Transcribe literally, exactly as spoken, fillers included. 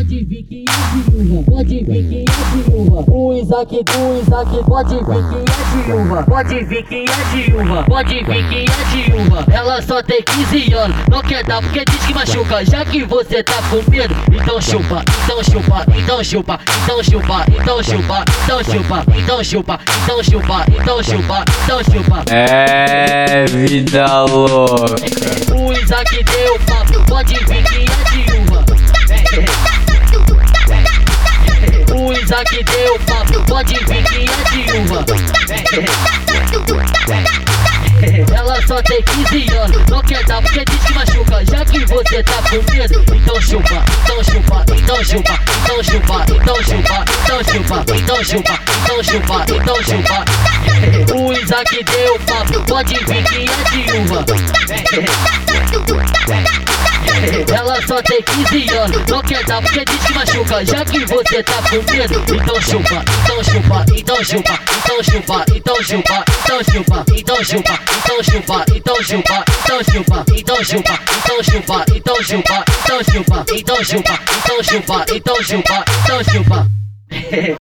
pode vir que é viúva, pode vir que é viúva. O Isaac, o Isaac, pode vir que é viúva, pode vir que é viúva, pode vir que é viúva. Ela só tem quinze anos, não quer dar porque diz que machuca. Já que você tá com medo, então chupa, então chupa, então chupa, então chupa, então chupa, então chupa, então chupa, então chupa, então chupa, então chupa. É vida louca. O Isaac deu papo, pode vir que é viúva. O Isaac deu papo, pode vir que é viúva. Ela só tem quinze anos, não quer dar porque diz que machuca. Já que você tá com medo, então chupa, então chupa, então chupa, então chupa, então chupa, então chupa, então chupa, então chupa, então chupa. O Isaac deu papo, pode vir que é viúva. Ela só tem quinze anos, não quer dar porque diz que machuca. Já que você tá com medo, então chupa, então chupa, então chupa, então chupa, então chupa, então chupa, então chupa, então chupa, então chupa, então chupa, então chupa, então chupa, então chupa, então chupa, então chupa, então chupa, então chupa, então chupa.